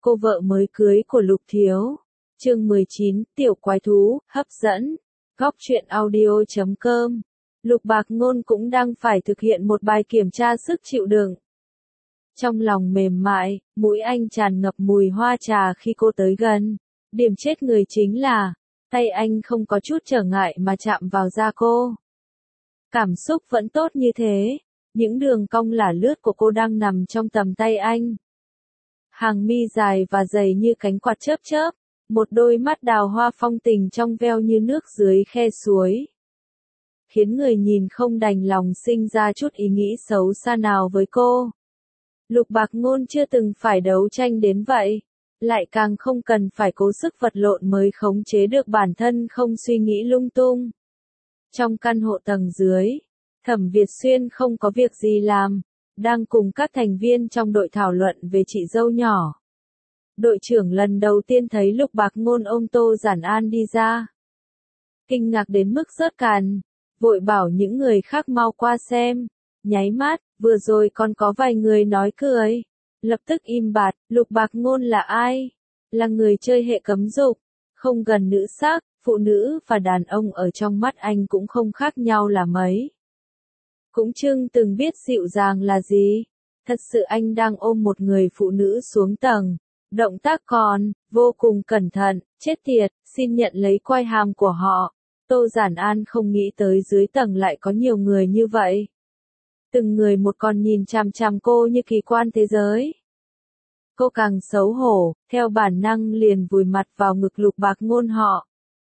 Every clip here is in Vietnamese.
cô vợ mới cưới của Lục Thiếu. Chương 19, tiểu quái thú, hấp dẫn. Góc truyện audio.com. Lục Bạc Ngôn cũng đang phải thực hiện một bài kiểm tra sức chịu đựng. Trong lòng mềm mại, mũi anh tràn ngập mùi hoa trà khi cô tới gần. Điểm chết người chính là, tay anh không có chút trở ngại mà chạm vào da cô. Cảm xúc vẫn tốt như thế, những đường cong lả lướt của cô đang nằm trong tầm tay anh. Hàng mi dài và dày như cánh quạt chớp chớp, một đôi mắt đào hoa phong tình trong veo như nước dưới khe suối. Khiến người nhìn không đành lòng sinh ra chút ý nghĩ xấu xa nào với cô. Lục Bạc Ngôn chưa từng phải đấu tranh đến vậy, lại càng không cần phải cố sức vật lộn mới khống chế được bản thân không suy nghĩ lung tung. Trong căn hộ tầng dưới, Thẩm Việt Xuyên không có việc gì làm, đang cùng các thành viên trong đội thảo luận về chị dâu nhỏ. Đội trưởng lần đầu tiên thấy Lục Bạc Ngôn ôm Tô Giản An đi ra. Kinh ngạc đến mức rớt cằm, vội bảo những người khác mau qua xem. Nháy mắt, vừa rồi còn có vài người nói cười. Lập tức im bặt, Lục Bạc Ngôn là ai? Là người chơi hệ cấm dục, không gần nữ sắc, phụ nữ và đàn ông ở trong mắt anh cũng không khác nhau là mấy. Cũng chưng từng biết dịu dàng là gì. Thật sự anh đang ôm một người phụ nữ xuống tầng. Động tác còn, vô cùng cẩn thận, chết tiệt, xin nhận lấy quai hàm của họ. Tô Giản An không nghĩ tới dưới tầng lại có nhiều người như vậy. Từng người một con nhìn chằm chằm cô như kỳ quan thế giới. Cô càng xấu hổ, theo bản năng liền vùi mặt vào ngực Lục Bạc Ngôn họ.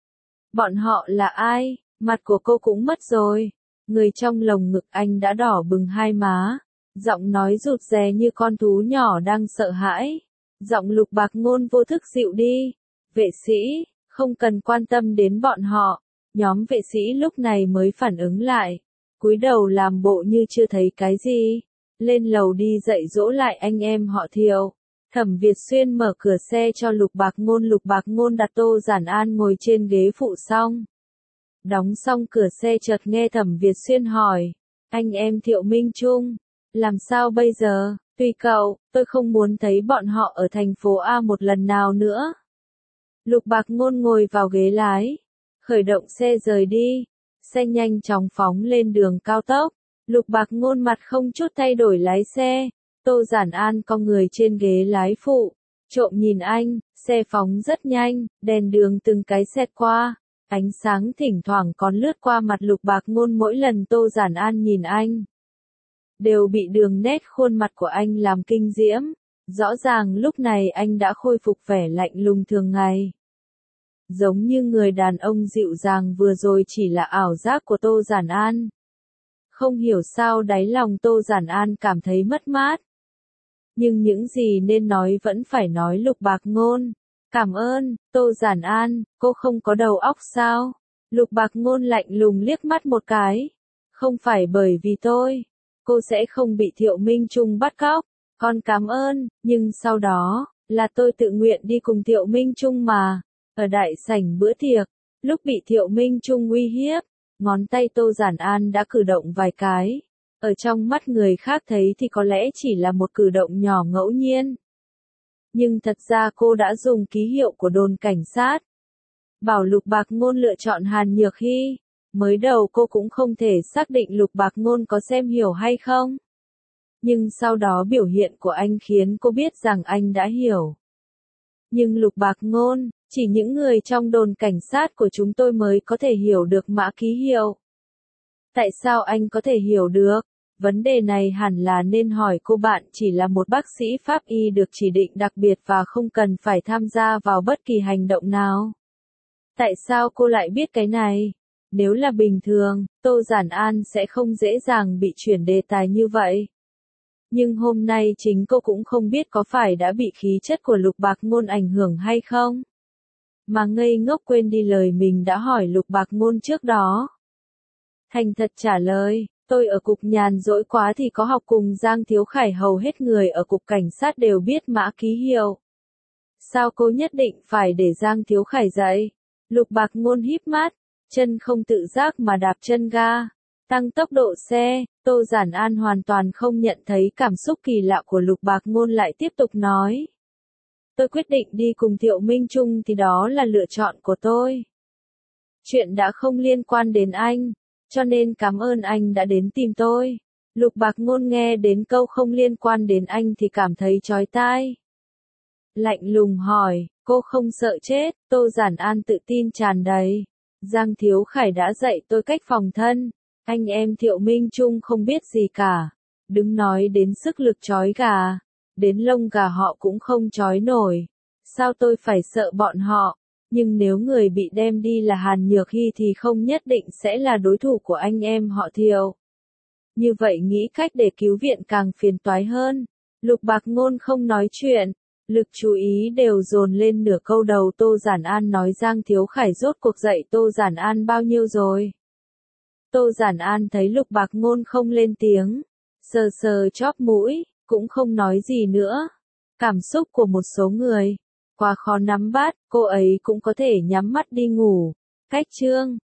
Bọn họ là ai? Mặt của cô cũng mất rồi. Người trong lồng ngực anh đã đỏ bừng hai má. Giọng nói rụt rè như con thú nhỏ đang sợ hãi. Giọng Lục Bạc Ngôn vô thức dịu đi. Vệ sĩ, không cần quan tâm đến bọn họ. Nhóm vệ sĩ lúc này mới phản ứng lại. Cúi đầu làm bộ như chưa thấy cái gì. Lên lầu đi dạy dỗ lại anh em họ Thiệu. Thẩm Việt Xuyên mở cửa xe cho Lục Bạc Ngôn đặt Tô Giản An ngồi trên ghế phụ xong. Đóng xong cửa xe chợt nghe Thẩm Việt Xuyên hỏi. Anh em Thiệu Minh Trung, làm sao bây giờ? Tùy cậu, tôi không muốn thấy bọn họ ở thành phố A một lần nào nữa. Lục Bạc Ngôn ngồi vào ghế lái. Khởi động xe rời đi. Xe nhanh chóng phóng lên đường cao tốc. Lục Bạc Ngôn mặt không chút thay đổi lái xe. Tô Giản An cong người trên ghế lái phụ. Trộm nhìn anh, xe phóng rất nhanh, đèn đường từng cái xẹt qua. Ánh sáng thỉnh thoảng còn lướt qua mặt Lục Bạc Ngôn mỗi lần Tô Giản An nhìn anh. Đều bị đường nét khuôn mặt của anh làm kinh diễm. Rõ ràng lúc này anh đã khôi phục vẻ lạnh lùng thường ngày. Giống như người đàn ông dịu dàng vừa rồi chỉ là ảo giác của Tô Giản An. Không hiểu sao đáy lòng Tô Giản An cảm thấy mất mát. Nhưng những gì nên nói vẫn phải nói. Lục Bạc Ngôn. Cảm ơn, Tô Giản An, cô không có đầu óc sao? Lục Bạc Ngôn lạnh lùng liếc mắt một cái. Không phải bởi vì tôi. Cô sẽ không bị Thiệu Minh Trung bắt cóc. Con cảm ơn, nhưng sau đó, là tôi tự nguyện đi cùng Thiệu Minh Trung mà. Ở đại sảnh bữa tiệc, lúc bị Thiệu Minh Trung uy hiếp, ngón tay Tô Giản An đã cử động vài cái. Ở trong mắt người khác thấy thì có lẽ chỉ là một cử động nhỏ ngẫu nhiên. Nhưng thật ra cô đã dùng ký hiệu của đồn cảnh sát. Bảo Lục Bạc Ngôn lựa chọn Hàn Nhược Hy. Mới đầu cô cũng không thể xác định Lục Bạc Ngôn có xem hiểu hay không. Nhưng sau đó biểu hiện của anh khiến cô biết rằng anh đã hiểu. Nhưng Lục Bạc Ngôn, chỉ những người trong đồn cảnh sát của chúng tôi mới có thể hiểu được mã ký hiệu. Tại sao anh có thể hiểu được? Vấn đề này hẳn là nên hỏi cô bạn chỉ là một bác sĩ pháp y được chỉ định đặc biệt và không cần phải tham gia vào bất kỳ hành động nào. Tại sao cô lại biết cái này? Nếu là bình thường, Tô Giản An sẽ không dễ dàng bị chuyển đề tài như vậy. Nhưng hôm nay chính cô cũng không biết có phải đã bị khí chất của Lục Bạc Ngôn ảnh hưởng hay không. Mà ngây ngốc quên đi lời mình đã hỏi Lục Bạc Ngôn trước đó. Thành thật trả lời, tôi ở cục nhàn rỗi quá thì có học cùng Giang Thiếu Khải, hầu hết người ở cục cảnh sát đều biết mã ký hiệu. Sao cô nhất định phải để Giang Thiếu Khải dạy? Lục Bạc Ngôn híp mắt, chân không tự giác mà đạp chân ga, tăng tốc độ xe. Tô Giản An hoàn toàn không nhận thấy cảm xúc kỳ lạ của Lục Bạc Ngôn, lại tiếp tục nói. Tôi quyết định đi cùng Thiệu Minh Trung thì đó là lựa chọn của tôi. Chuyện đã không liên quan đến anh, cho nên cảm ơn anh đã đến tìm tôi. Lục Bạc Ngôn nghe đến câu không liên quan đến anh thì cảm thấy chói tai. Lạnh lùng hỏi, cô không sợ chết? Tô Giản An tự tin tràn đầy. Giang Thiếu Khải đã dạy tôi cách phòng thân. Anh em Thiệu Minh Trung không biết gì cả. Đừng nói đến sức lực trói gà. Đến lông gà họ cũng không trói nổi. Sao tôi phải sợ bọn họ? Nhưng nếu người bị đem đi là Hàn Nhược Hy thì không nhất định sẽ là đối thủ của anh em họ Thiệu. Như vậy nghĩ cách để cứu viện càng phiền toái hơn. Lục Bạc Ngôn không nói chuyện. Lực chú ý đều dồn lên nửa câu đầu Tô Giản An nói Giang Thiếu Khải rốt cuộc dạy Tô Giản An bao nhiêu rồi. Tô Giản An thấy Lục Bạc Ngôn không lên tiếng. Sờ sờ chóp mũi, cũng không nói gì nữa. Cảm xúc của một số người quá khó nắm bắt, cô ấy cũng có thể nhắm mắt đi ngủ. Cách chương